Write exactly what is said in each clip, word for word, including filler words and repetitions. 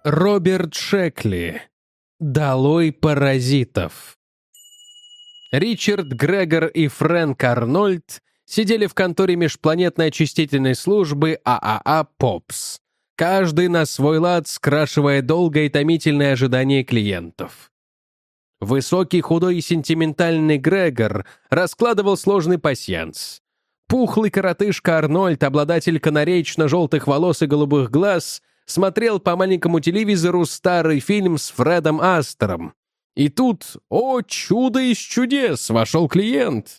Роберт Шекли. «Долой паразитов». Ричард Грегор и Фрэнк Арнольд сидели в конторе межпланетной очистительной службы ААА «Попс», каждый на свой лад скрашивая долгое и томительное ожидание клиентов. Высокий, худой и сентиментальный Грегор раскладывал сложный пасьянс. Пухлый коротышка Арнольд, обладатель канареечно-желтых волос и голубых глаз, смотрел по маленькому телевизору старый фильм с Фредом Астером. И тут, о чудо из чудес, вошел клиент.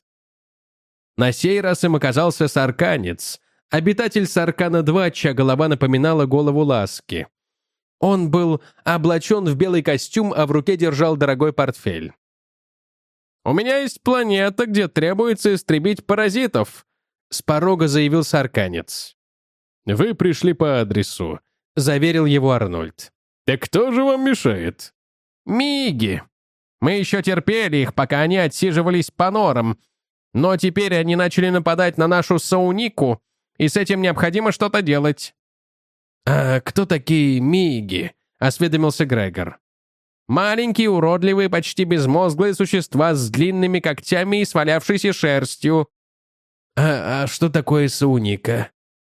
На сей раз им оказался сарканец, обитатель Саркана-два, чья голова напоминала голову Ласки. Он был облачен в белый костюм, а в руке держал дорогой портфель. «У меня есть планета, где требуется истребить паразитов», — с порога заявил сарканец. «Вы пришли по адресу», — заверил его Арнольд. «Так кто же вам мешает?» «Миги. Мы еще терпели их, пока они отсиживались по норам. Но теперь они начали нападать на нашу Саунику, и с этим необходимо что-то делать». «А кто такие Миги?» — осведомился Грегор. «Маленькие, уродливые, почти безмозглые существа с длинными когтями и свалявшейся шерстью». «А, а что такое Сауника?»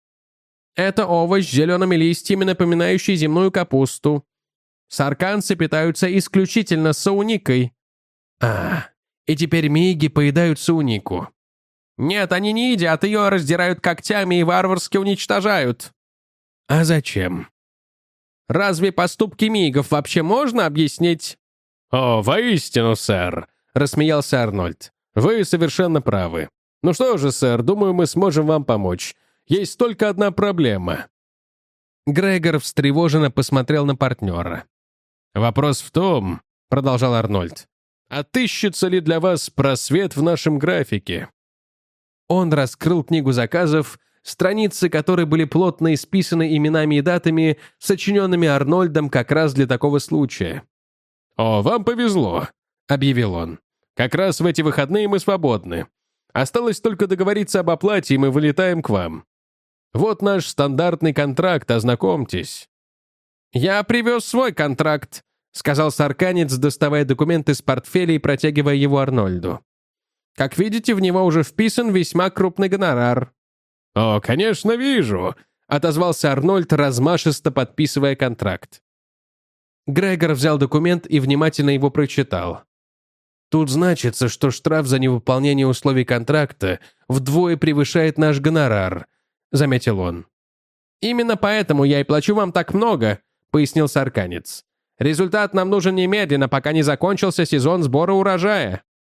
«Это овощ с зелеными листьями, напоминающий земную капусту. Сарканцы питаются исключительно сауникой». «А, и теперь миги поедают саунику?» «Нет, они не едят ее, раздирают когтями и варварски уничтожают». «А зачем?» «Разве поступки мигов вообще можно объяснить?» «О, воистину, сэр», — рассмеялся Арнольд. «Вы совершенно правы. Ну что же, сэр, думаю, мы сможем вам помочь. Есть только одна проблема». Грегор встревоженно посмотрел на партнера. «Вопрос в том, — продолжал Арнольд, — отыщется ли для вас просвет в нашем графике?» Он раскрыл книгу заказов, страницы которой были плотно исписаны именами и датами, сочиненными Арнольдом как раз для такого случая. «О, вам повезло», — объявил он. «Как раз в эти выходные мы свободны. Осталось только договориться об оплате, и мы вылетаем к вам. Вот наш стандартный контракт, ознакомьтесь». «Я привез свой контракт», — сказал сарканец, доставая документ из портфеля и протягивая его Арнольду. «Как видите, в него уже вписан весьма крупный гонорар». «О, конечно, вижу», — отозвался Арнольд, размашисто подписывая контракт. Грегор взял документ и внимательно его прочитал. «Тут значится, что штраф за невыполнение условий контракта вдвое превышает наш гонорар», — заметил он. «Именно поэтому я и плачу вам так много», — пояснил сарканец. «Результат нам нужен немедленно, пока не закончился сезон сбора урожая».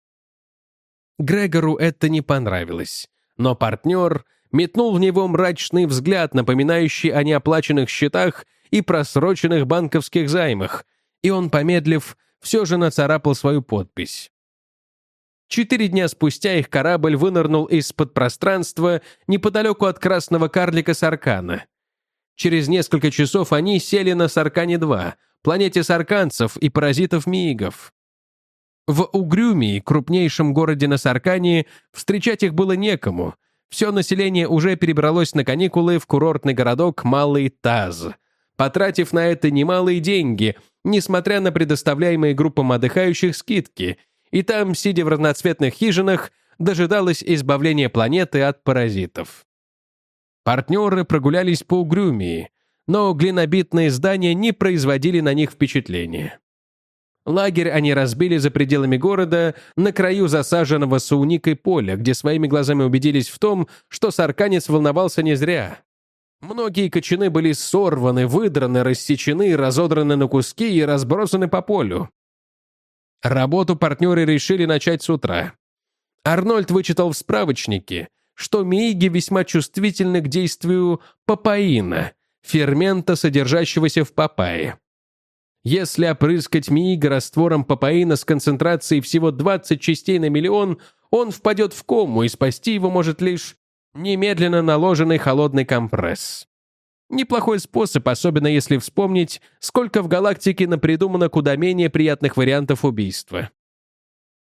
Грегору это не понравилось, но партнер метнул в него мрачный взгляд, напоминающий о неоплаченных счетах и просроченных банковских займах, и он, помедлив, все же нацарапал свою подпись. Четыре дня спустя их корабль вынырнул из-под пространства неподалеку от красного карлика Саркана. Через несколько часов они сели на Саркане-два, планете сарканцев и паразитов-миигов. В Угрюмии, крупнейшем городе на Саркане, встречать их было некому. Все население уже перебралось на каникулы в курортный городок Малый Таз, потратив на это немалые деньги, несмотря на предоставляемые группам отдыхающих скидки, и там, сидя в разноцветных хижинах, дожидалось избавления планеты от паразитов. Партнеры прогулялись по Угрюмии, но глинобитные здания не производили на них впечатления. Лагерь они разбили за пределами города, на краю засаженного сауникой поля, где своими глазами убедились в том, что сарканец волновался не зря. Многие кочаны были сорваны, выдраны, рассечены, разодраны на куски и разбросаны по полю. Работу партнеры решили начать с утра. Арнольд вычитал в справочнике, что мииги весьма чувствительны к действию папаина, фермента, содержащегося в папайе. Если опрыскать миига раствором папаина с концентрацией всего двадцать частей на миллион, он впадет в кому, и спасти его может лишь немедленно наложенный холодный компресс. Неплохой способ, особенно если вспомнить, сколько в галактике напридумано куда менее приятных вариантов убийства.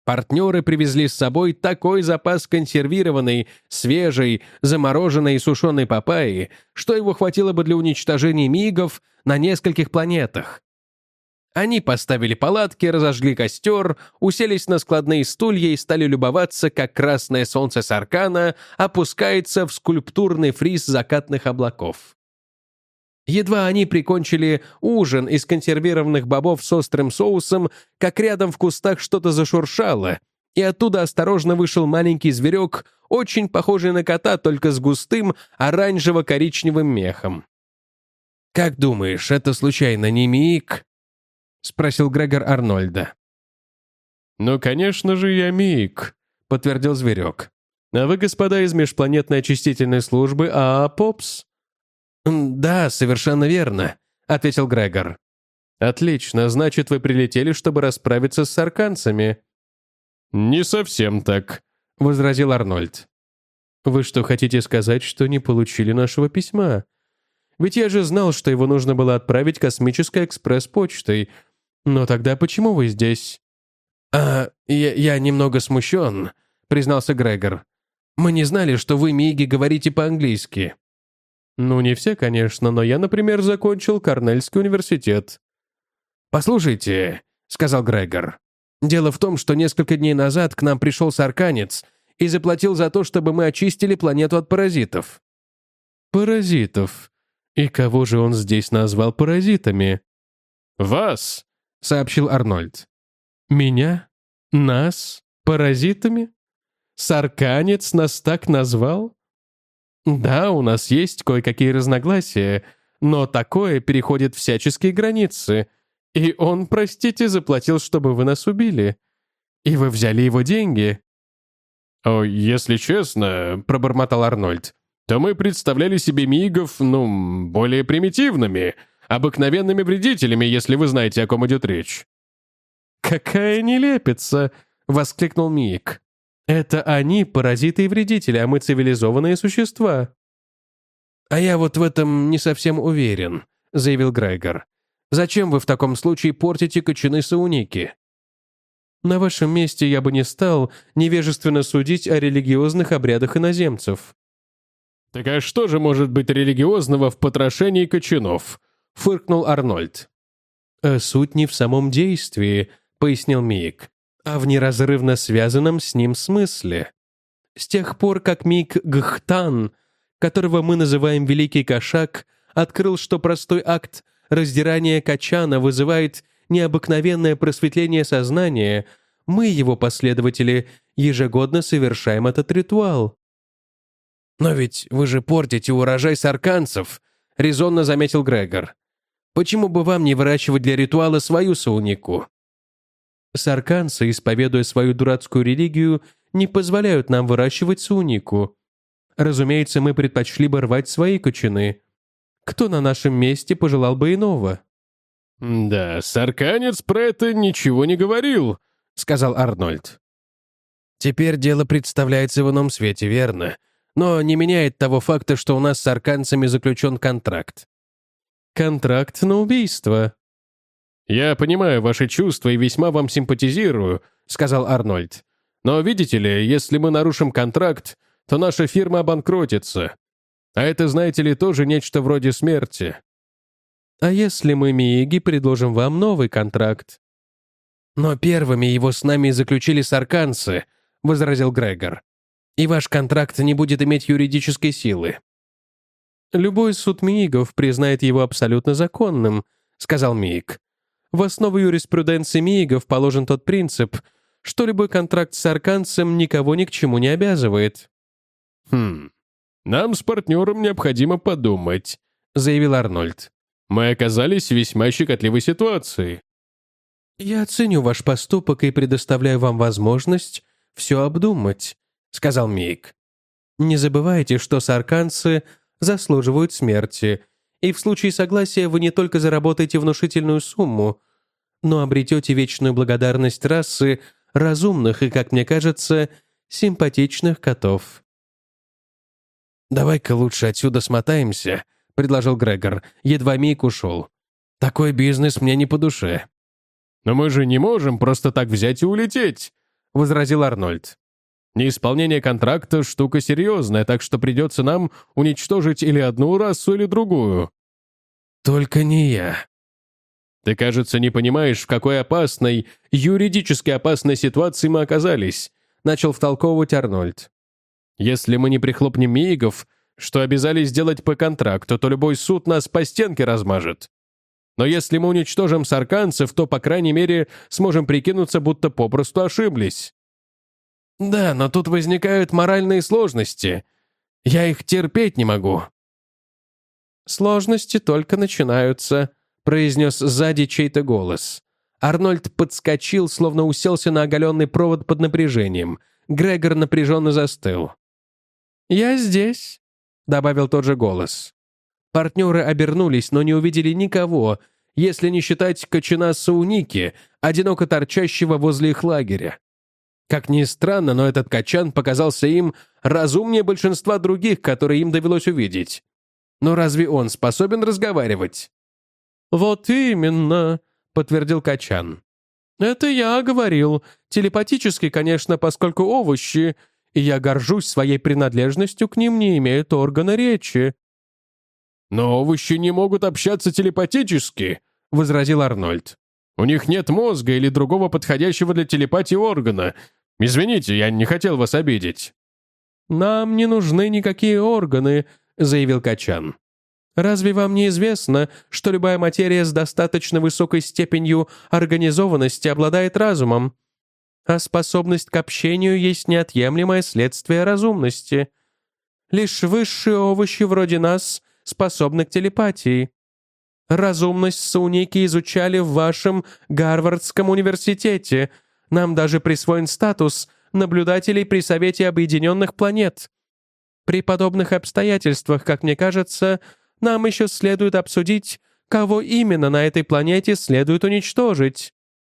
Партнеры привезли с собой такой запас консервированной, свежей, замороженной и сушеной папайи, что его хватило бы для уничтожения мигов на нескольких планетах. Они поставили палатки, разожгли костер, уселись на складные стулья и стали любоваться, как красное солнце Саркана опускается в скульптурный фриз закатных облаков. Едва они прикончили ужин из консервированных бобов с острым соусом, как рядом в кустах что-то зашуршало, и оттуда осторожно вышел маленький зверек, очень похожий на кота, только с густым оранжево-коричневым мехом. «Как думаешь, это случайно не Мик?» — спросил Грегор Арнольда. «Ну, конечно же, я Мик», — подтвердил зверек. «А вы, господа из межпланетной очистительной службы АА Попс?» «Да, совершенно верно», — ответил Грегор. «Отлично, значит, вы прилетели, чтобы расправиться с сарканцами». «Не совсем так», — возразил Арнольд. «Вы что, хотите сказать, что не получили нашего письма? Ведь я же знал, что его нужно было отправить космической экспресс-почтой. Но тогда почему вы здесь?» «А, я, я немного смущен», — признался Грегор. «Мы не знали, что вы, Миги, говорите по-английски». «Ну, не все, конечно, но я, например, закончил Корнельский университет». «Послушайте», — сказал Грегор, «дело в том, что несколько дней назад к нам пришел сарканец и заплатил за то, чтобы мы очистили планету от паразитов». «Паразитов? И кого же он здесь назвал паразитами?» «Вас», — сообщил Арнольд. «Меня? Нас? Паразитами? Сарканец нас так назвал?» «Да, у нас есть кое-какие разногласия, но такое переходит всяческие границы. И он, простите, заплатил, чтобы вы нас убили. И вы взяли его деньги». «О, если честно», — пробормотал Арнольд, «то мы представляли себе мигов, ну, более примитивными, обыкновенными вредителями, если вы знаете, о ком идет речь». «Какая нелепица!» — воскликнул Мик. «Это они паразиты и вредители, а мы цивилизованные существа». «А я вот в этом не совсем уверен», — заявил Грегор. «Зачем вы в таком случае портите кочаны Сауники?» «На вашем месте я бы не стал невежественно судить о религиозных обрядах иноземцев». «Так а что же может быть религиозного в потрошении кочанов?» — фыркнул Арнольд. «А суть не в самом действии», — пояснил Мик, «а в неразрывно связанном с ним смысле. С тех пор, как Мик Гхтан, которого мы называем Великий Кошак, открыл, что простой акт раздирания качана вызывает необыкновенное просветление сознания, мы, его последователи, ежегодно совершаем этот ритуал». «Но ведь вы же портите урожай сарканцев», — резонно заметил Грегор. «Почему бы вам не выращивать для ритуала свою саунику?» «Сарканцы, исповедуя свою дурацкую религию, не позволяют нам выращивать саунику. Разумеется, мы предпочли бы рвать свои кочаны. Кто на нашем месте пожелал бы иного?» «Да, сарканец про это ничего не говорил», — сказал Арнольд. «Теперь дело представляется в ином свете, верно? Но не меняет того факта, что у нас с арканцами заключен контракт». «Контракт на убийство». «Я понимаю ваши чувства и весьма вам симпатизирую», — сказал Арнольд. «Но видите ли, если мы нарушим контракт, то наша фирма обанкротится. А это, знаете ли, тоже нечто вроде смерти». «А если мы, Миеги, предложим вам новый контракт?» «Но первыми его с нами заключили сарканцы», — возразил Грегор. «И ваш контракт не будет иметь юридической силы». «Любой суд Миигов признает его абсолютно законным», — сказал Миик. «В основу юриспруденции Миигов положен тот принцип, что любой контракт с арканцем никого ни к чему не обязывает». «Хм, нам с партнером необходимо подумать», — заявил Арнольд. «Мы оказались в весьма щекотливой ситуации». «Я оценю ваш поступок и предоставляю вам возможность все обдумать», — сказал Мик. «Не забывайте, что сарканцы заслуживают смерти, и в случае согласия вы не только заработаете внушительную сумму, но обретете вечную благодарность расы разумных и, как мне кажется, симпатичных котов». «Давай-ка лучше отсюда смотаемся», — предложил Грегор, едва Мик ушел. «Такой бизнес мне не по душе». «Но мы же не можем просто так взять и улететь», — возразил Арнольд. Неисполнение контракта — штука серьезная, так что придется нам уничтожить или одну расу, или другую. Только не я. Ты, кажется, не понимаешь, в какой опасной, юридически опасной ситуации мы оказались, начал втолковывать Арнольд. Если мы не прихлопнем мигов, что обязались сделать по контракту, то любой суд нас по стенке размажет. Но если мы уничтожим сарканцев, то, по крайней мере, сможем прикинуться, будто попросту ошиблись. Да, но тут возникают моральные сложности. Я их терпеть не могу. Сложности только начинаются, произнес сзади чей-то голос. Арнольд подскочил, словно уселся на оголенный провод под напряжением. Грегор напряженно застыл. «Я здесь», — добавил тот же голос. Партнеры обернулись, но не увидели никого, если не считать кочана Сауники, одиноко торчащего возле их лагеря. Как ни странно, но этот качан показался им разумнее большинства других, которые им довелось увидеть. Но разве он способен разговаривать? «Вот именно», — подтвердил качан. «Это я говорил. Телепатически, конечно, поскольку овощи, и я горжусь своей принадлежностью к ним, не имеют органа речи». «Но овощи не могут общаться телепатически», — возразил Арнольд. «У них нет мозга или другого подходящего для телепатии органа. Извините, я не хотел вас обидеть». «Нам не нужны никакие органы», — заявил качан. «Разве вам не известно, что любая материя с достаточно высокой степенью организованности обладает разумом? А способность к общению есть неотъемлемое следствие разумности. Лишь высшие овощи вроде нас способны к телепатии. Разумность Сауники изучали в вашем Гарвардском университете. Нам даже присвоен статус наблюдателей при Совете Объединенных Планет. При подобных обстоятельствах, как мне кажется, нам еще следует обсудить, кого именно на этой планете следует уничтожить».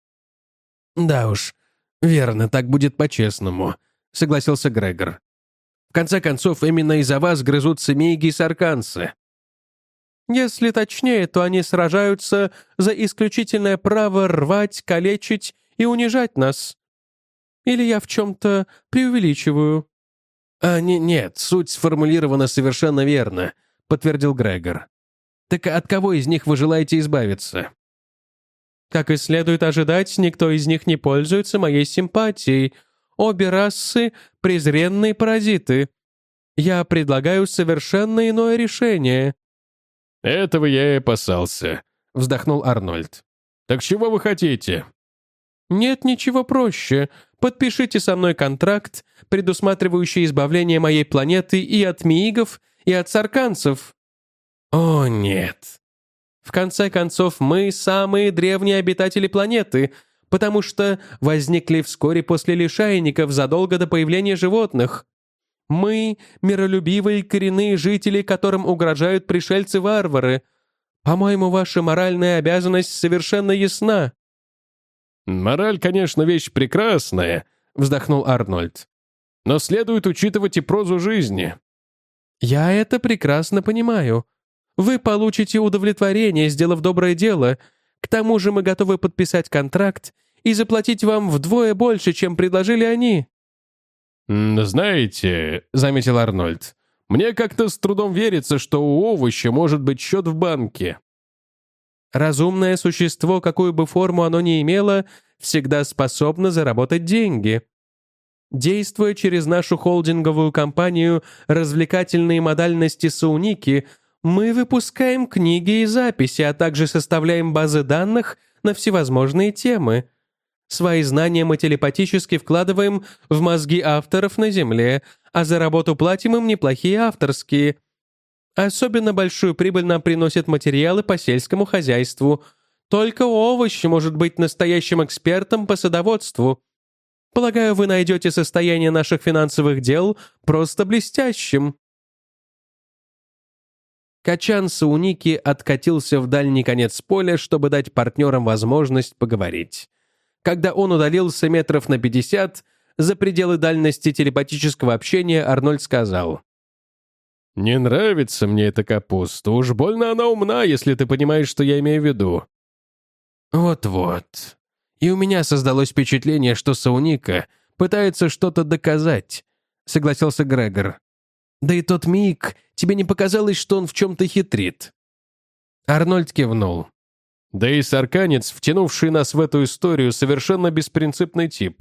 «Да уж, верно, так будет по-честному», — согласился Грегор. «В конце концов, именно из-за вас грызутся мейги и сарканцы». «Если точнее, то они сражаются за исключительное право рвать, калечить и унижать нас. Или я в чем-то преувеличиваю?» «А не, нет, суть сформулирована совершенно верно», — подтвердил Грегор. «Так от кого из них вы желаете избавиться?» Как и следует ожидать, никто из них не пользуется моей симпатией. Обе расы — презренные паразиты. Я предлагаю совершенно иное решение». «Этого я и опасался», — вздохнул Арнольд. «Так чего вы хотите?» «Нет ничего проще. Подпишите со мной контракт, предусматривающий избавление моей планеты и от миигов, и от сарканцев». «О, нет». «В конце концов, мы самые древние обитатели планеты, потому что возникли вскоре после лишайников задолго до появления животных. Мы — миролюбивые коренные жители, которым угрожают пришельцы-варвары. По-моему, ваша моральная обязанность совершенно ясна». «Мораль, конечно, вещь прекрасная», — вздохнул Арнольд. «Но следует учитывать и прозу жизни». «Я это прекрасно понимаю. Вы получите удовлетворение, сделав доброе дело. К тому же мы готовы подписать контракт и заплатить вам вдвое больше, чем предложили они». «Знаете», — заметил Арнольд, «мне как-то с трудом верится, что у овоща может быть счет в банке». «Разумное существо, какую бы форму оно ни имело, всегда способно заработать деньги. Действуя через нашу холдинговую компанию «Развлекательные модальности Сауники», мы выпускаем книги и записи, а также составляем базы данных на всевозможные темы. Свои знания мы телепатически вкладываем в мозги авторов на Земле, а за работу платим им неплохие авторские. Особенно большую прибыль нам приносят материалы по сельскому хозяйству. Только овощ может быть настоящим экспертом по садоводству. Полагаю, вы найдете состояние наших финансовых дел просто блестящим». Качан Сауники откатился в дальний конец поля, чтобы дать партнерам возможность поговорить. Когда он удалился метров на пятьдесят, за пределы дальности телепатического общения, Арнольд сказал: «Не нравится мне эта капуста. Уж больно она умна, если ты понимаешь, что я имею в виду». «Вот-вот. И у меня создалось впечатление, что Сауника пытается что-то доказать», — согласился Грегор. «Да и тот миг, тебе не показалось, что он в чем-то хитрит?» Арнольд кивнул. «Да и сарканец, втянувший нас в эту историю, совершенно беспринципный тип».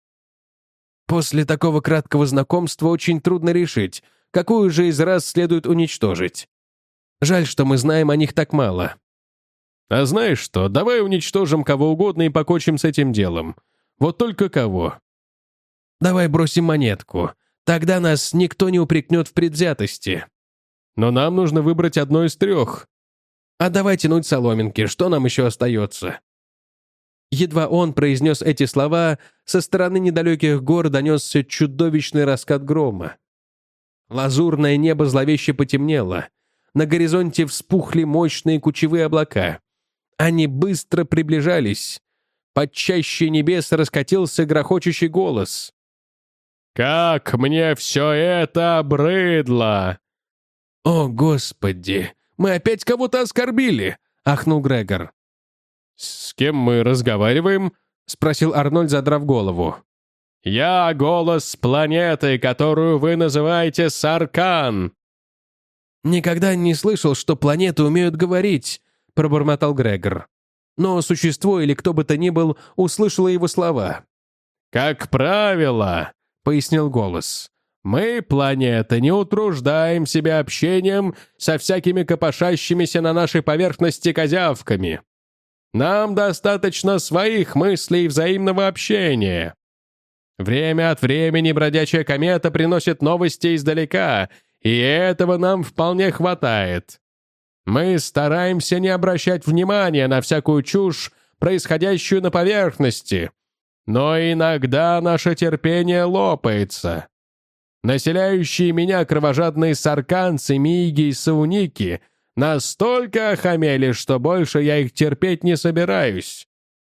«После такого краткого знакомства очень трудно решить, какую же из раз следует уничтожить. Жаль, что мы знаем о них так мало». «А знаешь что, давай уничтожим кого угодно и покончим с этим делом. Вот только кого?» «Давай бросим монетку. Тогда нас никто не упрекнет в предвзятости». «Но нам нужно выбрать одно из трех». «А давай тянуть соломинки, что нам еще остается?» Едва он произнес эти слова, со стороны недалеких гор донесся чудовищный раскат грома. Лазурное небо зловеще потемнело. На горизонте вспухли мощные кучевые облака. Они быстро приближались. Под чащей небес раскатился грохочущий голос. «Как мне все это обрыдло!» «О, Господи! Мы опять кого-то оскорбили!» — ахнул Грегор. «С кем мы разговариваем?» — спросил Арнольд, задрав голову. «Я голос планеты, которую вы называете Саркан». «Никогда не слышал, что планеты умеют говорить», — пробормотал Грегор. Но существо или кто бы то ни был услышало его слова. «Как правило», — пояснил голос, — «мы, планета, не утруждаем себя общением со всякими копошащимися на нашей поверхности козявками. Нам достаточно своих мыслей и взаимного общения. Время от времени бродячая комета приносит новости издалека, и этого нам вполне хватает. Мы стараемся не обращать внимания на всякую чушь, происходящую на поверхности, но иногда наше терпение лопается. Населяющие меня кровожадные сарканцы, миги и сауники настолько охамели, что больше я их терпеть не собираюсь.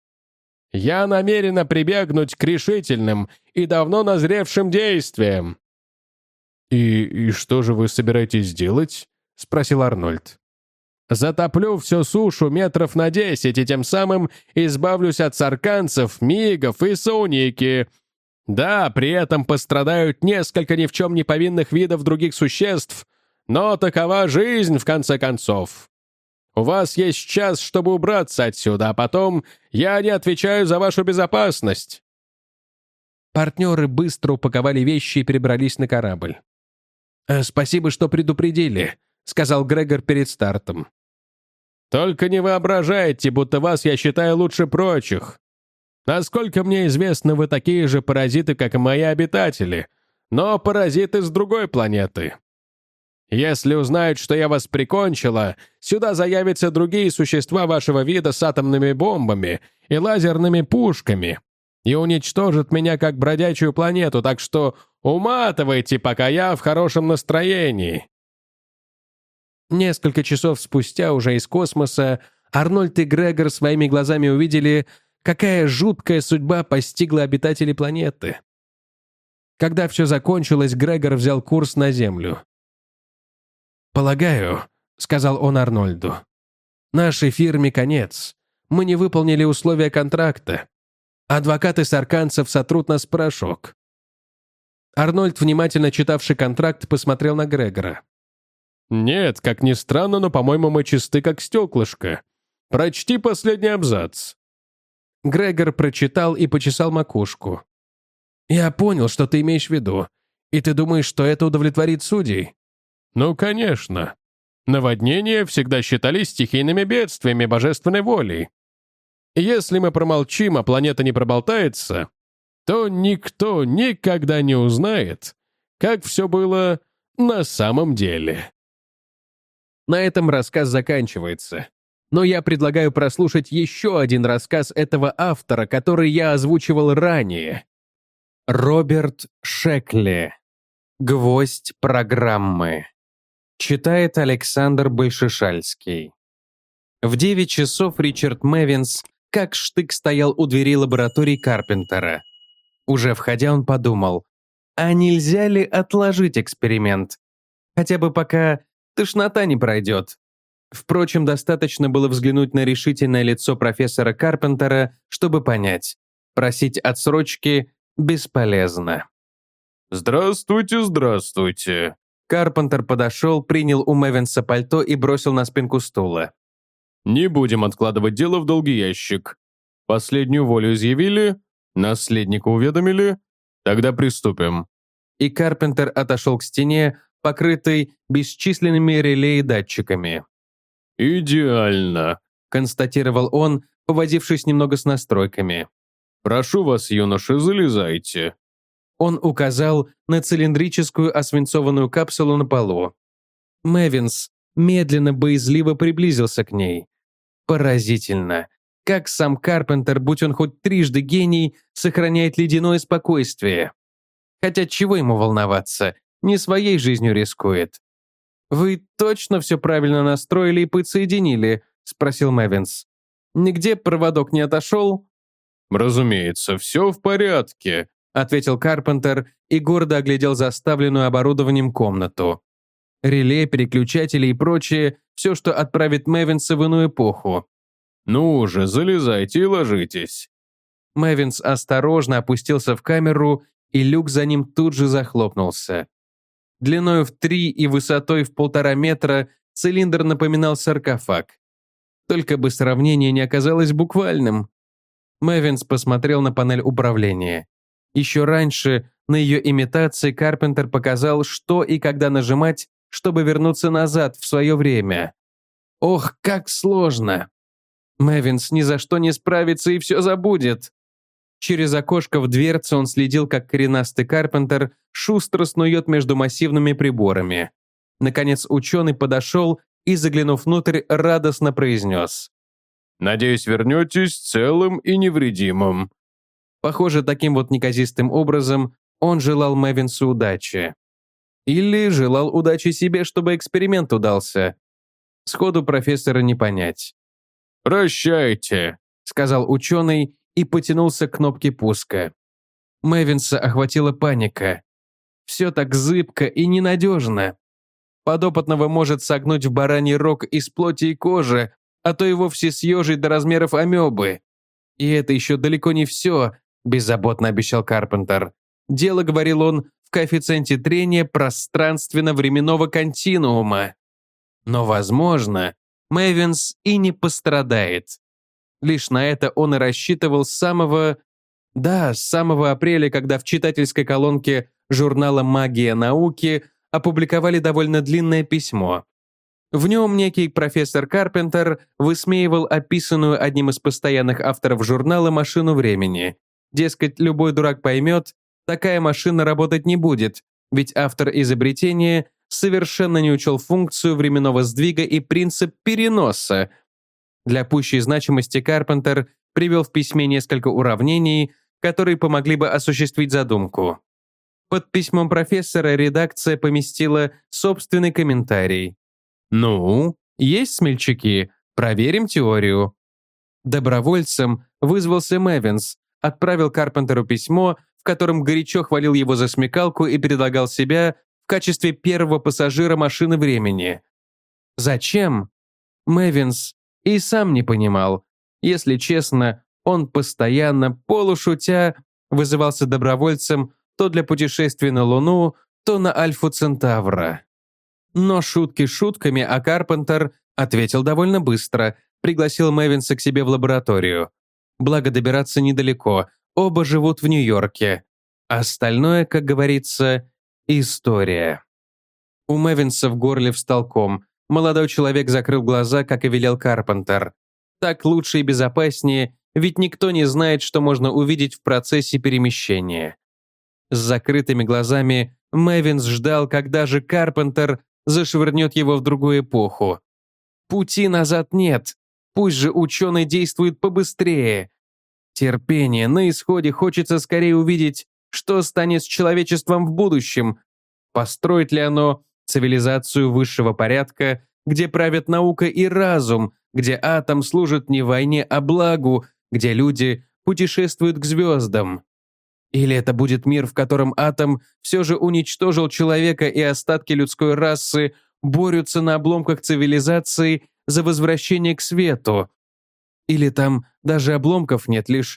Я намерена прибегнуть к решительным и давно назревшим действиям». «И, и что же вы собираетесь делать?» — спросил Арнольд. «Затоплю всю сушу метров на десять и тем самым избавлюсь от сарканцев, мигов и сауники. Да, при этом пострадают несколько ни в чем не повинных видов других существ, но такова жизнь, в конце концов. У вас есть час, чтобы убраться отсюда, а потом я не отвечаю за вашу безопасность». Партнеры быстро упаковали вещи и перебрались на корабль. «Спасибо, что предупредили», — сказал Грегор перед стартом. «Только не воображайте, будто вас я считаю лучше прочих. Насколько мне известно, вы такие же паразиты, как и мои обитатели, но паразиты с другой планеты. Если узнают, что я вас прикончила, сюда заявятся другие существа вашего вида с атомными бомбами и лазерными пушками и уничтожат меня как бродячую планету, так что уматывайте, пока я в хорошем настроении». Несколько часов спустя, уже из космоса, Арнольд и Грегор своими глазами увидели, какая жуткая судьба постигла обитателей планеты. Когда все закончилось, Грегор взял курс на Землю. «Полагаю», — сказал он Арнольду, — «нашей фирме конец. Мы не выполнили условия контракта. Адвокаты сарканцев сотрут нас в порошок». Арнольд, внимательно читавший контракт, посмотрел на Грегора. «Нет, как ни странно, но, по-моему, мы чисты, как стеклышко. Прочти последний абзац». Грегор прочитал и почесал макушку. «Я понял, что ты имеешь в виду. И ты думаешь, что это удовлетворит судей?» «Ну, конечно. Наводнения всегда считались стихийными бедствиями божественной волей. Если мы промолчим, а планета не проболтается, то никто никогда не узнает, как все было на самом деле». На этом рассказ заканчивается. Но я предлагаю прослушать еще один рассказ этого автора, который я озвучивал ранее. Роберт Шекли. «Гвоздь программы». Читает Александр Большешальский. В девять часов Ричард Мэвинс как штык стоял у двери лаборатории Карпентера. Уже входя, он подумал, а нельзя ли отложить эксперимент? Хотя бы пока тошнота не пройдет. Впрочем, достаточно было взглянуть на решительное лицо профессора Карпентера, чтобы понять, просить отсрочки бесполезно. «Здравствуйте, здравствуйте». Карпентер подошел, принял у Мэвинса пальто и бросил на спинку стула. «Не будем откладывать дело в долгий ящик. Последнюю волю изъявили? Наследника уведомили? Тогда приступим». И Карпентер отошел к стене, покрытой бесчисленными реле и датчиками. «Идеально», — констатировал он, повозившись немного с настройками. «Прошу вас, юноша, залезайте». Он указал на цилиндрическую освинцованную капсулу на полу. Мэвинс медленно, боязливо приблизился к ней. Поразительно, как сам Карпентер, будь он хоть трижды гений, сохраняет ледяное спокойствие. Хотя чего ему волноваться, не своей жизнью рискует. «Вы точно все правильно настроили и подсоединили?» — спросил Мэвинс. «Нигде проводок не отошел?» «Разумеется, все в порядке», — ответил Карпентер и гордо оглядел заставленную оборудованием комнату. Реле, переключатели и прочее — все, что отправит Мэвинса в иную эпоху. «Ну уже, залезайте и ложитесь». Мэвинс осторожно опустился в камеру, и люк за ним тут же захлопнулся. Длиною в три и высотой в полтора метра цилиндр напоминал саркофаг. Только бы сравнение не оказалось буквальным. Мэвинс посмотрел на панель управления. Еще раньше на ее имитации Карпентер показал, что и когда нажимать, чтобы вернуться назад в свое время. Ох, как сложно! Мэвинс ни за что не справится и все забудет. Через окошко в дверце он следил, как коренастый Карпентер шустро снует между массивными приборами. Наконец ученый подошел и, заглянув внутрь, радостно произнес: «Надеюсь, вернетесь целым и невредимым». Похоже, таким вот неказистым образом он желал Мэвинсу удачи. Или желал удачи себе, чтобы эксперимент удался. Сходу профессора не понять. «Прощайте», — сказал ученый и потянулся к кнопке пуска. Мэвинса охватила паника. Все так зыбко и ненадежно. Подопытного может согнуть в бараний рог из плоти и кожи, а то и вовсе съежить до размеров амебы. И это еще далеко не все, беззаботно обещал Карпентер. Дело, говорил он, в коэффициенте трения пространственно-временного континуума. Но, возможно, Мэвинс и не пострадает. Лишь на это он и рассчитывал с самого... Да, с самого апреля, когда в читательской колонке журнала «Магия науки» опубликовали довольно длинное письмо. В нем некий профессор Карпентер высмеивал описанную одним из постоянных авторов журнала машину времени. Дескать, любой дурак поймет, такая машина работать не будет, ведь автор изобретения совершенно не учел функцию временного сдвига и принцип переноса. Для пущей значимости Карпентер привел в письме несколько уравнений, которые помогли бы осуществить задумку. Под письмом профессора редакция поместила собственный комментарий. «Ну, есть смельчаки, проверим теорию». Добровольцем вызвался Мэвинс, отправил Карпентеру письмо, в котором горячо хвалил его за смекалку и предлагал себя в качестве первого пассажира машины времени. Зачем? Мэвинс и сам не понимал. Если честно, он постоянно, полушутя, вызывался добровольцем то для путешествия на Луну, то на Альфу Центавра. Но шутки шутками, а Карпентер ответил довольно быстро, пригласил Мэвинса к себе в лабораторию. Благо добираться недалеко, оба живут в Нью-Йорке. Остальное, как говорится, история. У Мэвинса в горле встал ком. Молодой человек закрыл глаза, как и велел Карпентер. Так лучше и безопаснее, ведь никто не знает, что можно увидеть в процессе перемещения. С закрытыми глазами Мэвинс ждал, когда же Карпентер зашвырнет его в другую эпоху. Пути назад нет, пусть же ученый действует побыстрее. Терпение, на исходе хочется скорее увидеть, что станет с человечеством в будущем. Построит ли оно цивилизацию высшего порядка, где правят наука и разум, где атом служит не войне, а благу, где люди путешествуют к звездам? Или это будет мир, в котором атом все же уничтожил человека и остатки людской расы борются на обломках цивилизации за возвращение к свету? Или там даже обломков нет, лишь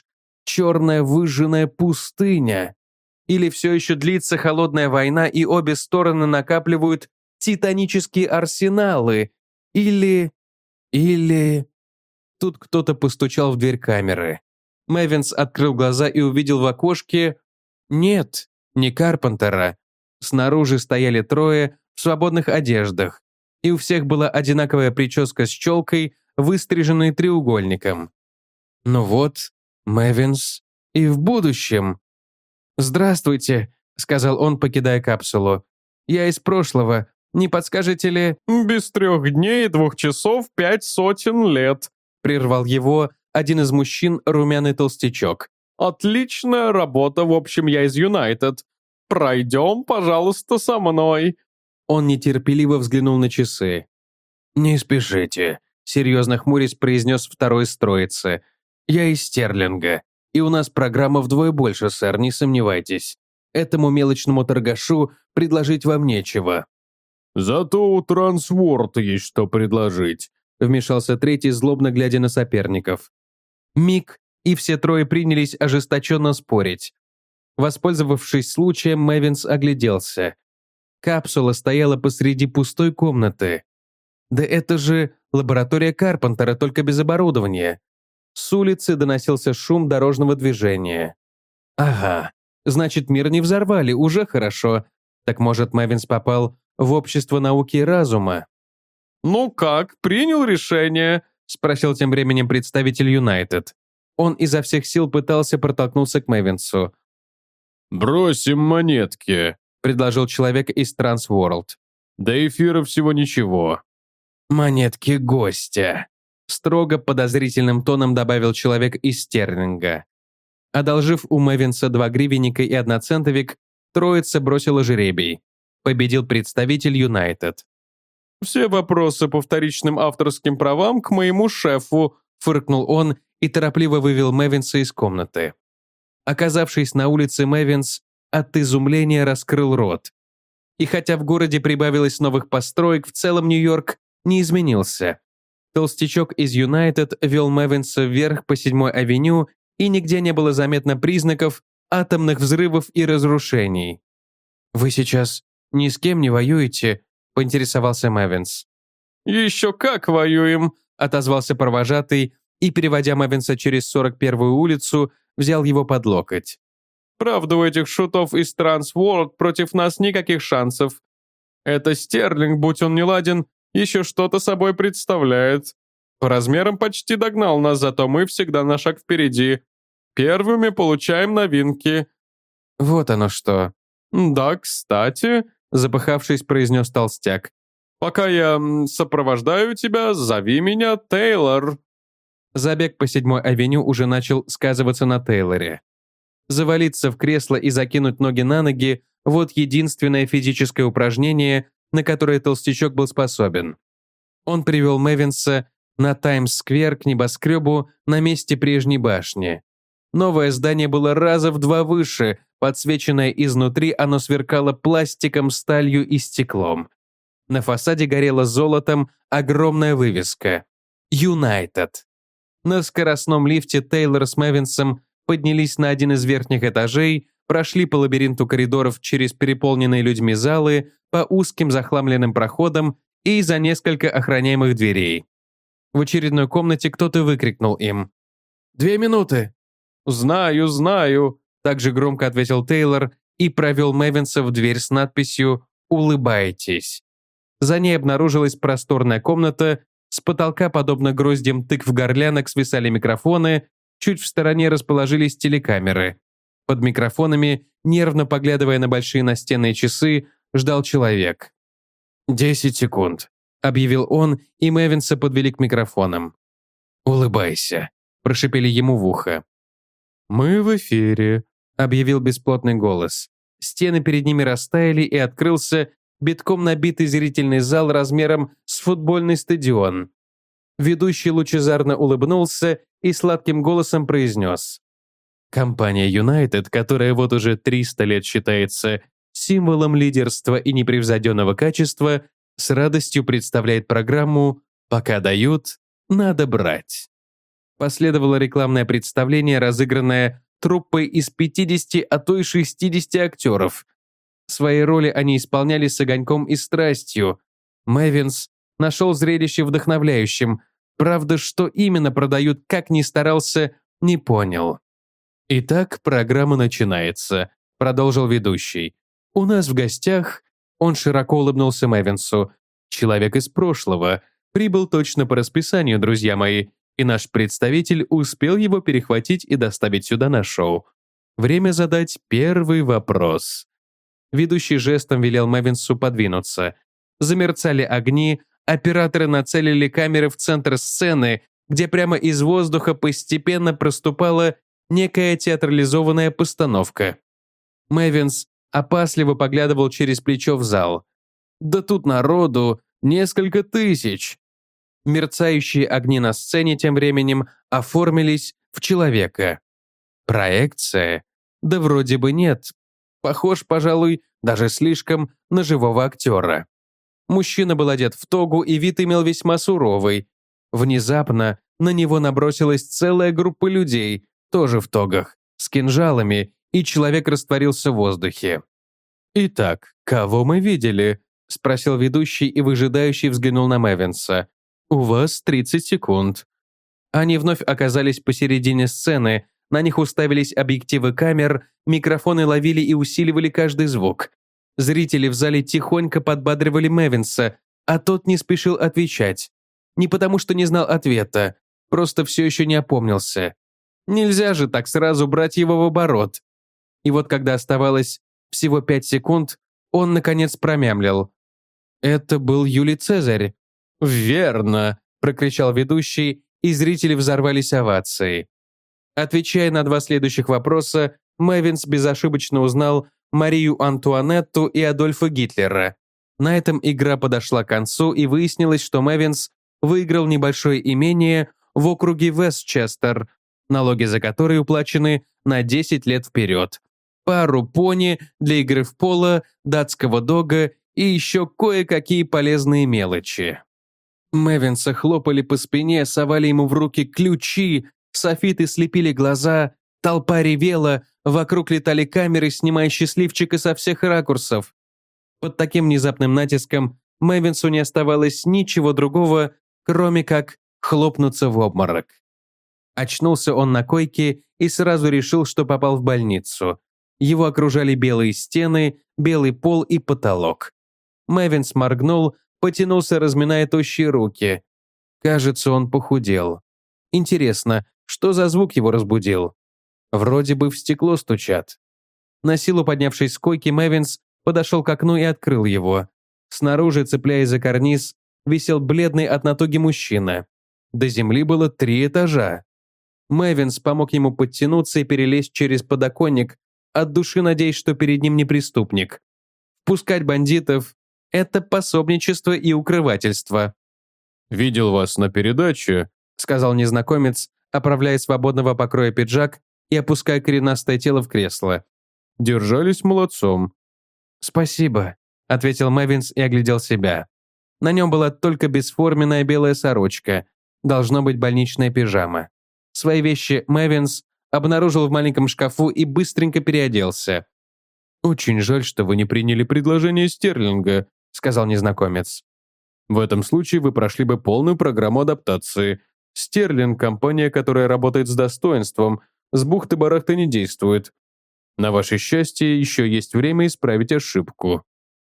черная выжженная пустыня. Или все еще длится холодная война, и обе стороны накапливают титанические арсеналы. Или... Или... Тут кто-то постучал в дверь камеры. Мэвинс открыл глаза и увидел в окошке... Нет, не Карпентера. Снаружи стояли трое в свободных одеждах, и у всех была одинаковая прическа с челкой, выстриженной треугольником. Ну вот, Мэвинс и в будущем. «Здравствуйте», — сказал он, покидая капсулу. «Я из прошлого. Не подскажете ли...» «Без трех дней и двух часов пять сотен лет», — прервал его один из мужчин, румяный толстячок. «Отличная работа, в общем, я из Юнайтед. Пройдем, пожалуйста, со мной». Он нетерпеливо взглянул на часы. «Не спешите», — серьезно хмурясь произнес второй из троицы. «Я из Стерлинга, и у нас программа вдвое больше, сэр, не сомневайтесь. Этому мелочному торгашу предложить вам нечего». «Зато у Трансворд есть что предложить», — вмешался третий, злобно глядя на соперников. Миг, и все трое принялись ожесточенно спорить. Воспользовавшись случаем, Мэвинс огляделся. Капсула стояла посреди пустой комнаты. Да это же лаборатория Карпентера, только без оборудования. С улицы доносился шум дорожного движения. Ага, значит, мир не взорвали, уже хорошо. Так может, Мэвинс попал в общество науки и разума? «Ну как, принял решение?» — спросил тем временем представитель Юнайтед. Он изо всех сил пытался протолкнуться к Мэвинсу. «Бросим монетки», — предложил человек из Трансворлд. «До эфира всего ничего». «Монетки гостя», — строго подозрительным тоном добавил человек из Стерлинга. Одолжив у Мэвинса два гривенника и одноцентовик, троица бросила жеребий. Победил представитель Юнайтед. «Все вопросы по вторичным авторским правам к моему шефу», — фыркнул он и торопливо вывел Мэвинса из комнаты. Оказавшись на улице, Мэвинс от изумления раскрыл рот. И хотя в городе прибавилось новых построек, в целом Нью-Йорк не изменился. Толстячок из Юнайтед вел Мэвинса вверх по седьмой авеню, и нигде не было заметно признаков атомных взрывов и разрушений. «Вы сейчас ни с кем не воюете?» — поинтересовался Мэвинс. «Еще как воюем!» — отозвался провожатый и, переводя Мэвинса через сорок первую улицу, взял его под локоть. «Правда, у этих шутов из Трансворлд против нас никаких шансов. Это Стерлинг, будь он неладен, еще что-то собой представляет. По размерам почти догнал нас, зато мы всегда на шаг впереди. Первыми получаем новинки». «Вот оно что». «Да, кстати», — запыхавшись, произнес толстяк. «Пока я сопровождаю тебя, зови меня Тейлор». Забег по седьмой авеню уже начал сказываться на Тейлоре. Завалиться в кресло и закинуть ноги на ноги – вот единственное физическое упражнение, на которое толстячок был способен. Он привел Мэвинса на Таймс-сквер к небоскребу на месте прежней башни. Новое здание было раза в два выше, подсвеченное изнутри, оно сверкало пластиком, сталью и стеклом. На фасаде горела золотом огромная вывеска «Юнайтед». На скоростном лифте Тейлор с Мэвинсом поднялись на один из верхних этажей, прошли по лабиринту коридоров через переполненные людьми залы, по узким захламленным проходам и за несколько охраняемых дверей. В очередной комнате кто-то выкрикнул им: «Две минуты!» «Знаю, знаю», — также громко ответил Тейлор и провел Мэвинса в дверь с надписью «Улыбайтесь». За ней обнаружилась просторная комната. С потолка, подобно гроздьям тыкв-горлянок, свисали микрофоны, чуть в стороне расположились телекамеры. Под микрофонами, нервно поглядывая на большие настенные часы, ждал человек. «Десять секунд», — объявил он, и Мэвинса подвели к микрофонам. «Улыбайся», — прошипели ему в ухо. «Мы в эфире», — объявил бесплотный голос. Стены перед ними растаяли, и открылся битком набитый зрительный зал размером с футбольный стадион. Ведущий лучезарно улыбнулся и сладким голосом произнес: «Компания Юнайтед, которая вот уже триста лет считается символом лидерства и непревзойденного качества, с радостью представляет программу «Пока дают, надо брать». Последовало рекламное представление, разыгранное труппой из пятидесяти, а то и шестидесяти актеров. Свои роли они исполняли с огоньком и страстью. Мэвинс нашел зрелище вдохновляющим. Правда, что именно продают, как ни старался, не понял. «Итак, программа начинается», — продолжил ведущий. «У нас в гостях...» Он широко улыбнулся Мэвинсу. «Человек из прошлого. Прибыл точно по расписанию, друзья мои, и наш представитель успел его перехватить и доставить сюда на шоу. Время задать первый вопрос». Ведущий жестом велел Мэвинсу подвинуться. Замерцали огни, операторы нацелили камеры в центр сцены, где прямо из воздуха постепенно проступала некая театрализованная постановка. Мэвинс опасливо поглядывал через плечо в зал. «Да тут народу несколько тысяч!» Мерцающие огни на сцене тем временем оформились в человека. Проекция? Да вроде бы нет. Похож, пожалуй, даже слишком на живого актера. Мужчина был одет в тогу и вид имел весьма суровый. Внезапно на него набросилась целая группа людей, тоже в тогах, с кинжалами, и человек растворился в воздухе. «Итак, кого мы видели?» — спросил ведущий и выжидающий взглянул на Мэвинса. «У вас тридцать секунд». Они вновь оказались посередине сцены, на них уставились объективы камер, микрофоны ловили и усиливали каждый звук. Зрители в зале тихонько подбадривали Мэвинса, а тот не спешил отвечать. Не потому, что не знал ответа, просто все еще не опомнился. Нельзя же так сразу брать его в оборот. И вот когда оставалось всего пять секунд, он, наконец, промямлил. «Это был Юлий Цезарь». «Верно», – прокричал ведущий, и зрители взорвались овацией. Отвечая на два следующих вопроса, Мэвинс безошибочно узнал Марию Антуанетту и Адольфа Гитлера. На этом игра подошла к концу, и выяснилось, что Мэвинс выиграл небольшое имение в округе Вестчестер, налоги за которые уплачены на десять лет вперед, пару пони для игры в поло, датского дога и еще кое-какие полезные мелочи. Мэвинса хлопали по спине, совали ему в руки ключи, софиты слепили глаза, толпа ревела, вокруг летали камеры, снимая счастливчика со всех ракурсов. Под таким внезапным натиском Мэвинсу не оставалось ничего другого, кроме как хлопнуться в обморок. Очнулся он на койке и сразу решил, что попал в больницу. Его окружали белые стены, белый пол и потолок. Мэвинс моргнул, потянулся, разминая тощие руки. Кажется, он похудел. Интересно, что за звук его разбудил? Вроде бы в стекло стучат. На силу поднявшись с койки, Мэвинс подошел к окну и открыл его. Снаружи, цепляясь за карниз, висел бледный от натуги мужчина. До земли было три этажа. Мэвинс помог ему подтянуться и перелезть через подоконник, от души надеясь, что перед ним не преступник. Впускать бандитов – это пособничество и укрывательство. «Видел вас на передаче», – сказал незнакомец, оправляя свободного покроя пиджак и опуская коренастое тело в кресло. «Держались молодцом». «Спасибо», – ответил Мэвинс и оглядел себя. На нем была только бесформенная белая сорочка, должно быть больничная пижама. Свои вещи Мэвинс обнаружил в маленьком шкафу и быстренько переоделся. «Очень жаль, что вы не приняли предложение Стерлинга», — сказал незнакомец. «В этом случае вы прошли бы полную программу адаптации. Стерлинг — компания, которая работает с достоинством, с бухты-барахты не действует. На ваше счастье, еще есть время исправить ошибку».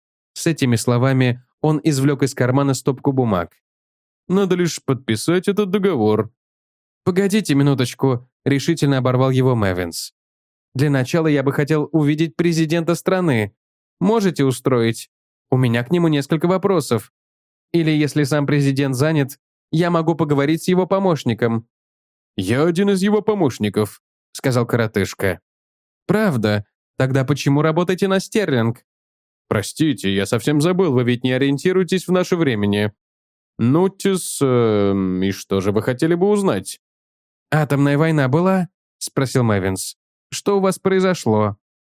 С этими словами он извлек из кармана стопку бумаг. «Надо лишь подписать этот договор». «Погодите минуточку», — решительно оборвал его Мэвинс. «Для начала я бы хотел увидеть президента страны. Можете устроить? У меня к нему несколько вопросов. Или, если сам президент занят, я могу поговорить с его помощником». «Я один из его помощников», — сказал коротышка. «Правда? Тогда почему работаете на Стерлинг?» «Простите, я совсем забыл, вы ведь не ориентируетесь в наше времени». «Ну-тис, э, и что же вы хотели бы узнать?» «Атомная война была?» — спросил Мэвинс. «Что у вас произошло?»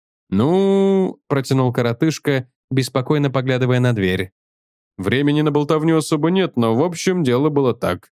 «Ну...» — протянул коротышка, беспокойно поглядывая на дверь. «Времени на болтовню особо нет, но в общем дело было так.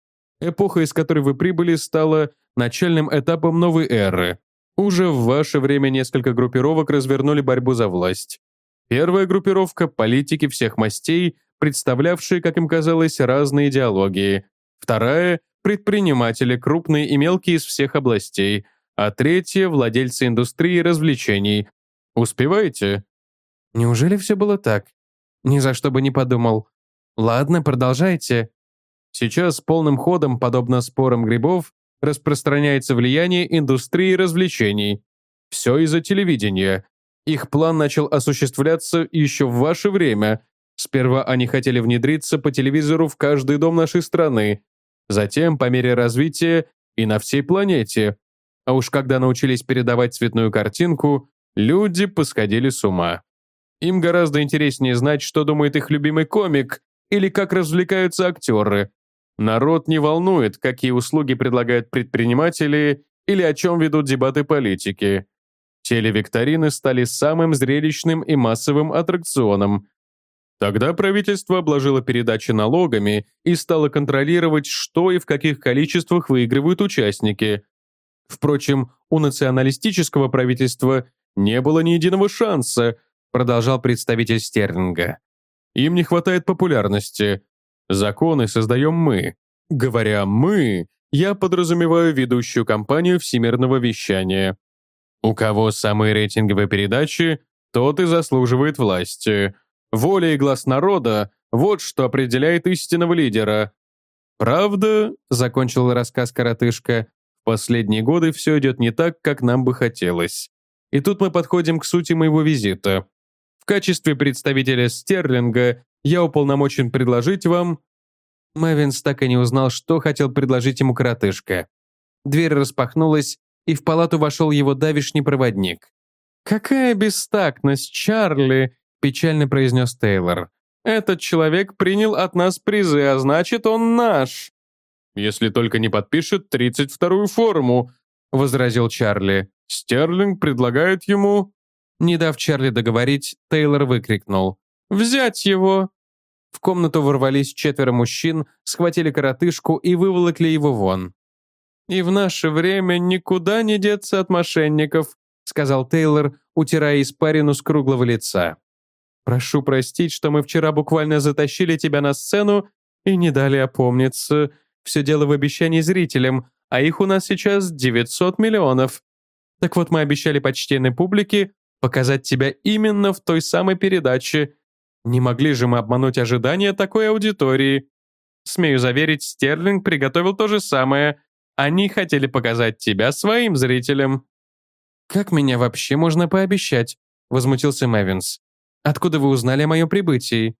Эпоха, из которой вы прибыли, стала начальным этапом новой эры. Уже в ваше время несколько группировок развернули борьбу за власть. Первая группировка – политики всех мастей, представлявшие, как им казалось, разные идеологии. Вторая – предприниматели, крупные и мелкие из всех областей. А третья – владельцы индустрии и развлечений. Успеваете? Неужели все было так? Ни за что бы не подумал. Ладно, продолжайте. Сейчас полным ходом, подобно спорам грибов, распространяется влияние индустрии развлечений. Все из-за телевидения. Их план начал осуществляться еще в ваше время. Сперва они хотели внедриться по телевизору в каждый дом нашей страны. Затем, по мере развития, и на всей планете. А уж когда научились передавать цветную картинку, люди посходили с ума. Им гораздо интереснее знать, что думает их любимый комик или как развлекаются актеры. Народ не волнует, какие услуги предлагают предприниматели или о чем ведут дебаты политики. Телевикторины стали самым зрелищным и массовым аттракционом. Тогда правительство обложило передачи налогами и стало контролировать, что и в каких количествах выигрывают участники. Впрочем, у националистического правительства не было ни единого шанса, продолжал представитель Стерлинга. Им не хватает популярности. Законы создаем мы. Говоря «мы», я подразумеваю ведущую компанию всемирного вещания. У кого самые рейтинговые передачи, тот и заслуживает власти. Воля и глаз народа – вот что определяет истинного лидера. Правда, закончил рассказ коротышка, в последние годы все идет не так, как нам бы хотелось. И тут мы подходим к сути моего визита. В качестве представителя Стерлинга я уполномочен предложить вам... Мэвинс так и не узнал, что хотел предложить ему коротышка. Дверь распахнулась, и в палату вошел его давишний проводник. «Какая бестактность, Чарли!» – печально произнес Тейлор. «Этот человек принял от нас призы, а значит, он наш!» «Если только не подпишет тридцать вторую форму», – возразил Чарли. «Стерлинг предлагает ему...» Не дав Чарли договорить, Тейлор выкрикнул. «Взять его!» В комнату ворвались четверо мужчин, схватили коротышку и выволокли его вон. «И в наше время никуда не деться от мошенников», сказал Тейлор, утирая испарину с круглого лица. «Прошу простить, что мы вчера буквально затащили тебя на сцену и не дали опомниться. Все дело в обещании зрителям, а их у нас сейчас девятьсот миллионов. Так вот, мы обещали почтенной публике показать тебя именно в той самой передаче. Не могли же мы обмануть ожидания такой аудитории. Смею заверить, Стерлинг приготовил то же самое. Они хотели показать тебя своим зрителям». «Как меня вообще можно пообещать?» – возмутился Мэвинс. «Откуда вы узнали о моем прибытии?»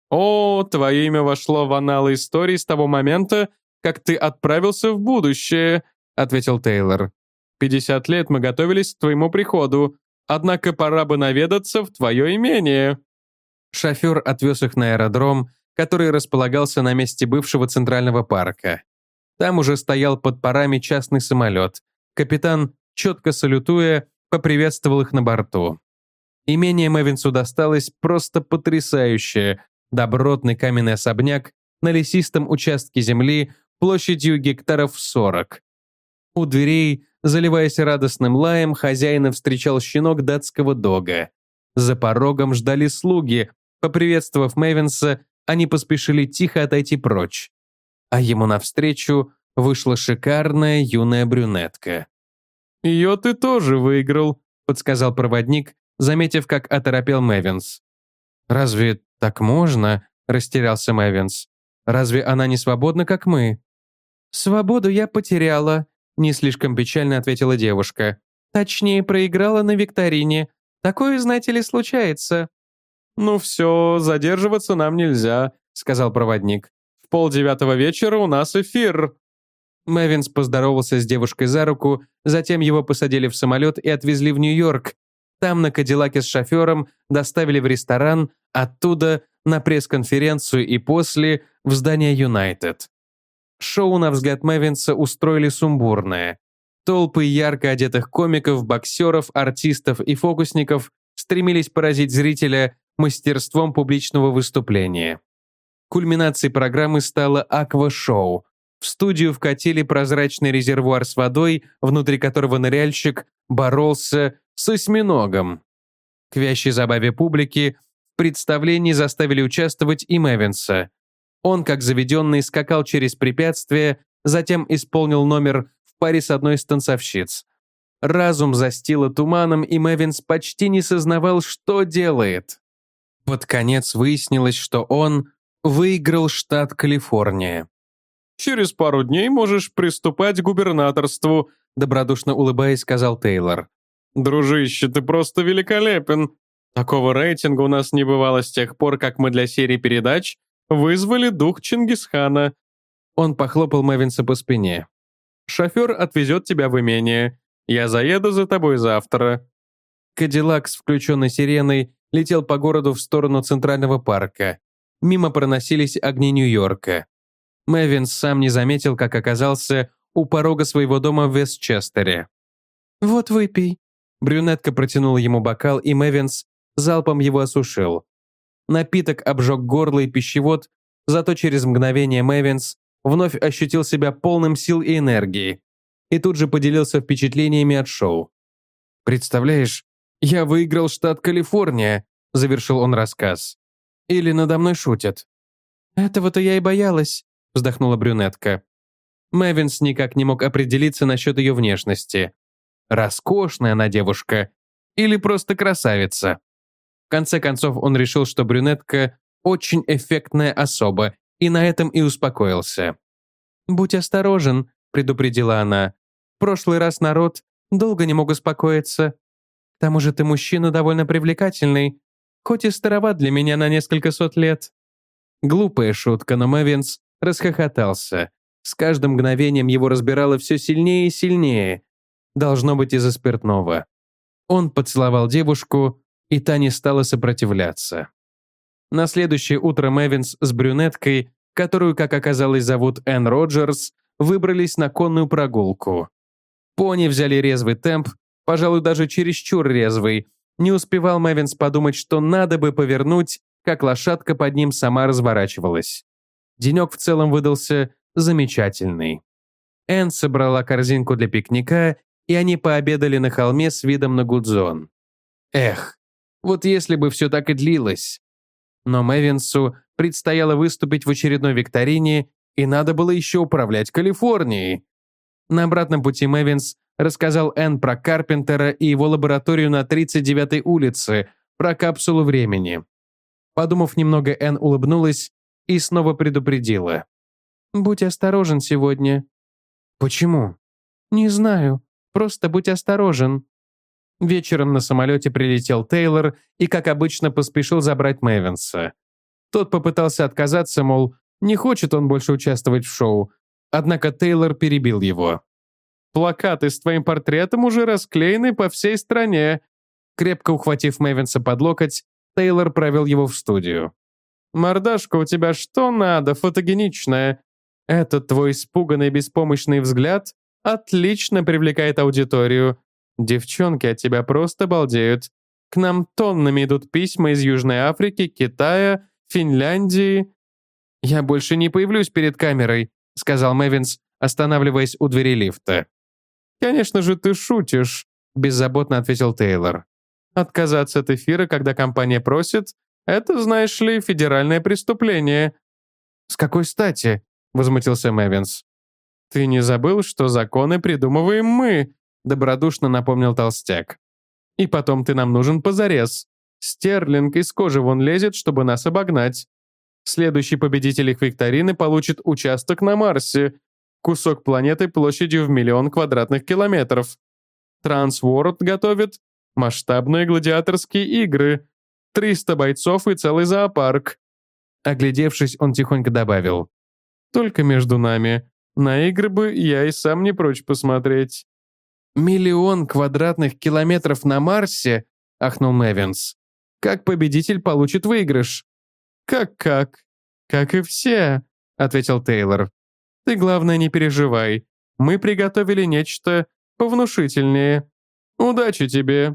«О, твое имя вошло в анналы истории с того момента, как ты отправился в будущее», – ответил Тейлор. «пятьдесят лет мы готовились к твоему приходу, однако пора бы наведаться в твое имение». Шофер отвез их на аэродром, который располагался на месте бывшего центрального парка. Там уже стоял под парами частный самолет. Капитан, четко салютуя, поприветствовал их на борту. Имение Мэвинсу досталось просто потрясающее. Добротный каменный особняк на лесистом участке земли площадью гектаров сорок. У дверей, заливаясь радостным лаем, хозяина встречал щенок датского дога. За порогом ждали слуги. Поприветствовав Мэвинса, они поспешили тихо отойти прочь. А ему навстречу вышла шикарная юная брюнетка. «Ее ты тоже выиграл», — подсказал проводник, заметив, как оторопел Мэвинс. «Разве так можно?» — растерялся Мэвинс. «Разве она не свободна, как мы?» «Свободу я потеряла», — не слишком печально ответила девушка. «Точнее, проиграла на викторине. Такое, знаете ли, случается». «Ну все, задерживаться нам нельзя», — сказал проводник. «В полдевятого вечера у нас эфир». Мэвинс поздоровался с девушкой за руку, затем его посадили в самолет и отвезли в Нью-Йорк. Там на Кадиллаке с шофером доставили в ресторан, оттуда на пресс-конференцию и после в здание Юнайтед. Шоу, на взгляд Мэвинса, устроили сумбурное. Толпы ярко одетых комиков, боксеров, артистов и фокусников стремились поразить зрителя мастерством публичного выступления. Кульминацией программы стало аква-шоу. В студию вкатили прозрачный резервуар с водой, внутри которого ныряльщик боролся с осьминогом. К вящей забаве публики в представлении заставили участвовать и Мэвинса. Он, как заведенный, скакал через препятствия, затем исполнил номер в паре с одной из танцовщиц. Разум застило туманом, и Мэвинс почти не сознавал, что делает. Под конец выяснилось, что он выиграл штат Калифорния. «Через пару дней можешь приступать к губернаторству», добродушно улыбаясь, сказал Тейлор. «Дружище, ты просто великолепен. Такого рейтинга у нас не бывало с тех пор, как мы для серии передач вызвали дух Чингисхана». Он похлопал Мэвинса по спине. «Шофер отвезет тебя в имение. Я заеду за тобой завтра». Кадиллак с включенной сиреной летел по городу в сторону Центрального парка. Мимо проносились огни Нью-Йорка. Мэвинс сам не заметил, как оказался у порога своего дома в Вестчестере. «Вот выпей». Брюнетка протянула ему бокал, и Мэвинс залпом его осушил. Напиток обжег горло и пищевод, зато через мгновение Мэвинс вновь ощутил себя полным сил и энергии и тут же поделился впечатлениями от шоу. «Представляешь, я выиграл штат Калифорния», — завершил он рассказ. «Или надо мной шутят?» «Этого-то я и боялась», — вздохнула брюнетка. Мэвинс никак не мог определиться насчет ее внешности. Роскошная она девушка или просто красавица. В конце концов он решил, что брюнетка очень эффектная особа, и на этом и успокоился. «Будь осторожен», — предупредила она. «В прошлый раз народ долго не мог успокоиться. К тому же ты мужчина довольно привлекательный, хоть и староват для меня на несколько сот лет». Глупая шутка, но Мэвинс расхохотался. С каждым мгновением его разбирало все сильнее и сильнее. Должно быть из-за спиртного. Он поцеловал девушку, и та не стала сопротивляться. На следующее утро Мэвинс с брюнеткой, которую, как оказалось, зовут Энн Роджерс, выбрались на конную прогулку. Пони взяли резвый темп, пожалуй, даже чересчур резвый. Не успевал Мэвинс подумать, что надо бы повернуть, как лошадка под ним сама разворачивалась. Денек в целом выдался замечательный. Энн собрала корзинку для пикника, и они пообедали на холме с видом на Гудзон. Эх, вот если бы все так и длилось. Но Мэвинсу предстояло выступить в очередной викторине, и надо было еще управлять Калифорнией. На обратном пути Мэвинс рассказал Энн про Карпентера и его лабораторию на тридцать девятой улице, про капсулу времени. Подумав немного, Энн улыбнулась и снова предупредила. «Будь осторожен сегодня». «Почему?» «Не знаю. Просто будь осторожен». Вечером на самолете прилетел Тейлор и, как обычно, поспешил забрать Мэвинса. Тот попытался отказаться, мол, не хочет он больше участвовать в шоу, однако Тейлор перебил его. «Плакаты с твоим портретом уже расклеены по всей стране». Крепко ухватив Мэвинса под локоть, Тейлор провел его в студию. «Мордашка у тебя что надо, фотогеничная. Этот твой испуганный беспомощный взгляд отлично привлекает аудиторию. Девчонки от тебя просто балдеют. К нам тоннами идут письма из Южной Африки, Китая, Финляндии». «Я больше не появлюсь перед камерой», — сказал Мэвинс, останавливаясь у двери лифта. «Конечно же ты шутишь», — беззаботно ответил Тейлор. «Отказаться от эфира, когда компания просит, это, знаешь ли, федеральное преступление». «С какой стати?» — возмутился Мэвинс. «Ты не забыл, что законы придумываем мы?» — добродушно напомнил толстяк. «И потом ты нам нужен позарез. Стерлинг из кожи вон лезет, чтобы нас обогнать. Следующий победитель их викторины получит участок на Марсе, кусок планеты площадью в миллион квадратных километров. Трансворд готовит масштабные гладиаторские игры, триста бойцов и целый зоопарк». Оглядевшись, он тихонько добавил. «Только между нами. На игры бы я и сам не прочь посмотреть». «Миллион квадратных километров на Марсе?» — ахнул Мэвинс. «Как победитель получит выигрыш?» «Как-как? Как и все», — ответил Тейлор. «Ты, главное, не переживай. Мы приготовили нечто повнушительнее. Удачи тебе».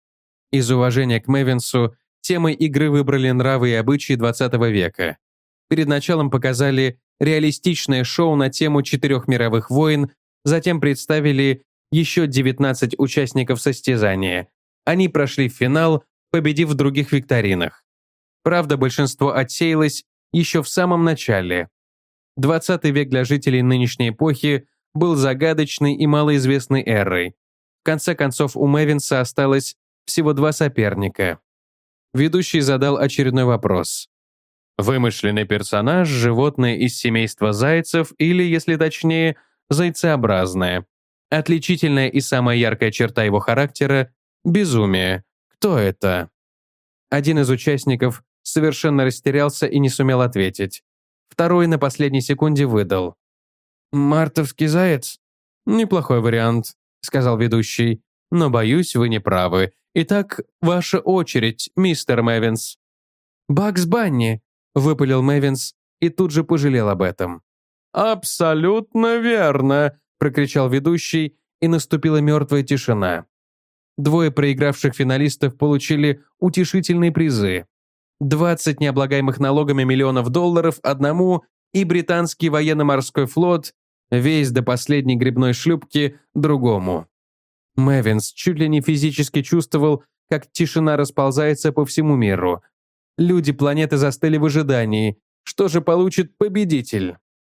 Из уважения к Мэвинсу темой игры выбрали нравы и обычаи двадцатого века. Перед началом показали реалистичное шоу на тему четырех мировых войн, затем представили еще девятнадцать участников состязания. Они прошли в финал, победив в других викторинах. Правда, большинство отсеялось еще в самом начале. двадцатый век для жителей нынешней эпохи был загадочной и малоизвестной эрой. В конце концов, у Мэвинса осталось всего два соперника. Ведущий задал очередной вопрос. Вымышленный персонаж, животное из семейства зайцев или, если точнее, зайцеобразное. Отличительная и самая яркая черта его характера – безумие. Кто это? Один из участников совершенно растерялся и не сумел ответить. Второй на последней секунде выдал. «Мартовский заяц?» «Неплохой вариант», — сказал ведущий. «Но, боюсь, вы не правы. Итак, ваша очередь, мистер Мэвинс». «Бакс Банни», — выпалил Мэвинс и тут же пожалел об этом. «Абсолютно верно», — прокричал ведущий, и наступила мертвая тишина. Двое проигравших финалистов получили утешительные призы. двадцать необлагаемых налогами миллионов долларов одному и британский военно-морской флот, весь до последней грибной шлюпки, другому. Мэвинс чуть ли не физически чувствовал, как тишина расползается по всему миру. Люди планеты застыли в ожидании. Что же получит победитель?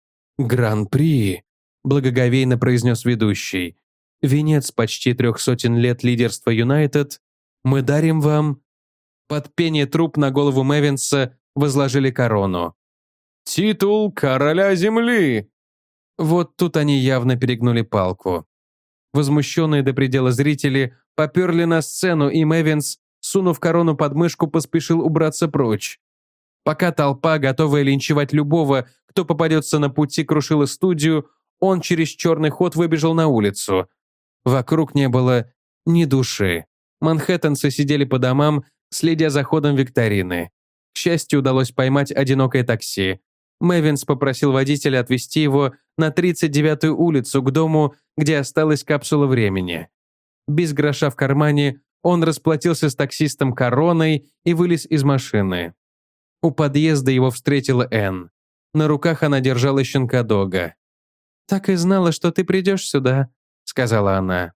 «Гран-при», — благоговейно произнес ведущий. «Венец почти трех сотен лет лидерства Юнайтед. Мы дарим вам...» Под пение труп на голову Мэвинса возложили корону. «Титул короля земли!» Вот тут они явно перегнули палку. Возмущенные до предела зрители поперли на сцену, и Мэвинс, сунув корону под мышку, поспешил убраться прочь. Пока толпа, готовая линчевать любого, кто попадется на пути, крушила студию, он через черный ход выбежал на улицу. Вокруг не было ни души. Манхэттенцы сидели по домам, следя за ходом викторины. К счастью, удалось поймать одинокое такси. Мэвинс попросил водителя отвезти его на тридцать девятую улицу к дому, где осталась капсула времени. Без гроша в кармане он расплатился с таксистом короной и вылез из машины. У подъезда его встретила Энн. На руках она держала щенка-дога. «Так и знала, что ты придешь сюда», — сказала она.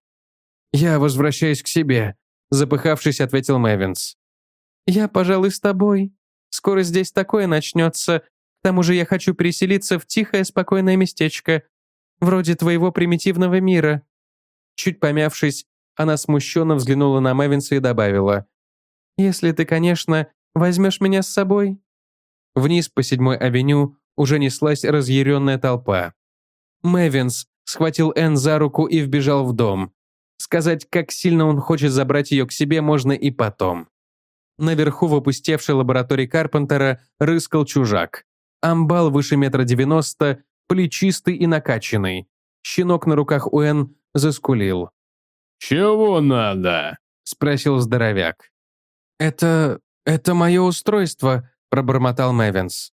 «Я возвращаюсь к себе», — запыхавшись, ответил Мэвинс. «Я, пожалуй, с тобой. Скоро здесь такое начнется. К тому же я хочу переселиться в тихое, спокойное местечко, вроде твоего примитивного мира». Чуть помявшись, она смущенно взглянула на Мэвинса и добавила. «Если ты, конечно, возьмешь меня с собой». Вниз по седьмой авеню уже неслась разъяренная толпа. Мэвинс схватил Энн за руку и вбежал в дом. Сказать, как сильно он хочет забрать ее к себе, можно и потом. Наверху в опустевшей лаборатории Карпентера рыскал чужак. Амбал выше метра девяносто, плечистый и накачанный. Щенок на руках у Энн заскулил. «Чего надо?» — спросил здоровяк. «Это... это мое устройство», — пробормотал Мэвинс.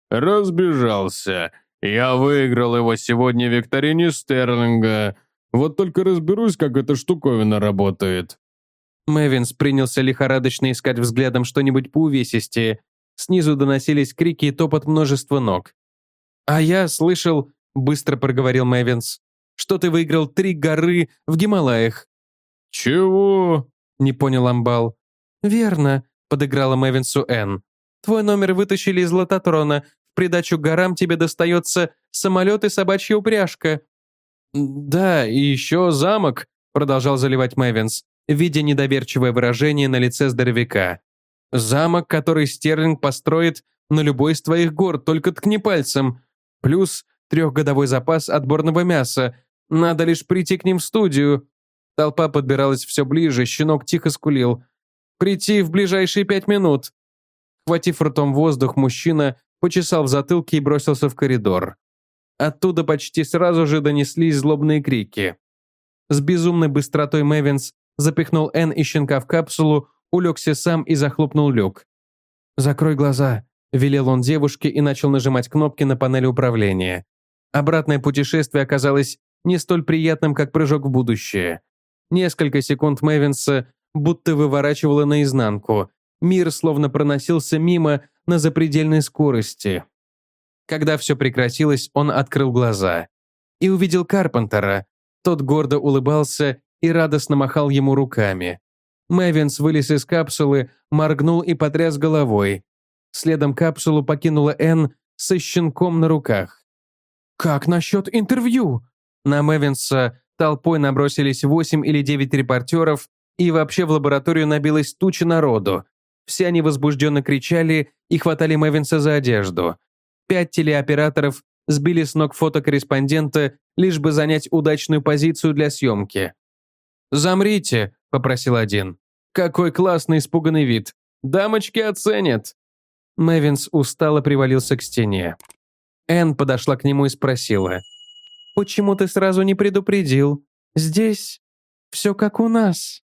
«Разбежался. Я выиграл его сегодня в викторине Стерлинга. Вот только разберусь, как эта штуковина работает». Мэвинс принялся лихорадочно искать взглядом что-нибудь по увесистее. Снизу доносились крики и топот множества ног. «А я слышал», — быстро проговорил Мэвинс, «что ты выиграл три горы в Гималаях». «Чего?» — не понял Амбал. «Верно», — подыграла Мэвинсу Энн. «Твой номер вытащили из лототрона. В придачу к горам тебе достается самолет и собачья упряжка». «Да, и еще замок», — продолжал заливать Мэвинс, видя недоверчивое выражение на лице здоровяка. «Замок, который Стерлинг построит на любой из твоих гор, только ткни пальцем. Плюс трехгодовой запас отборного мяса. Надо лишь прийти к ним в студию». Толпа подбиралась все ближе, щенок тихо скулил. «Прийти в ближайшие пять минут». Хватив ртом воздух, мужчина почесал в затылке и бросился в коридор. Оттуда почти сразу же донеслись злобные крики. С безумной быстротой Мэвинс запихнул Энн и щенка в капсулу, улегся сам и захлопнул люк. «Закрой глаза», — велел он девушке и начал нажимать кнопки на панели управления. Обратное путешествие оказалось не столь приятным, как прыжок в будущее. Несколько секунд Мэвинса будто выворачивало наизнанку. Мир словно проносился мимо на запредельной скорости. Когда все прекратилось, он открыл глаза и увидел Карпентера. Тот гордо улыбался и радостно махал ему руками. Мэвинс вылез из капсулы, моргнул и потряс головой. Следом капсулу покинула Энн со щенком на руках. «Как насчет интервью?» На Мэвинса толпой набросились восемь или девять репортеров, и вообще в лабораторию набилась туча народу. Все они возбужденно кричали и хватали Мэвинса за одежду. Пять телеоператоров сбили с ног фотокорреспондента, лишь бы занять удачную позицию для съемки. «Замрите», — попросил один. «Какой классный испуганный вид! Дамочки оценят!» Мэвинс устало привалился к стене. Энн подошла к нему и спросила. «Почему ты сразу не предупредил? Здесь все как у нас».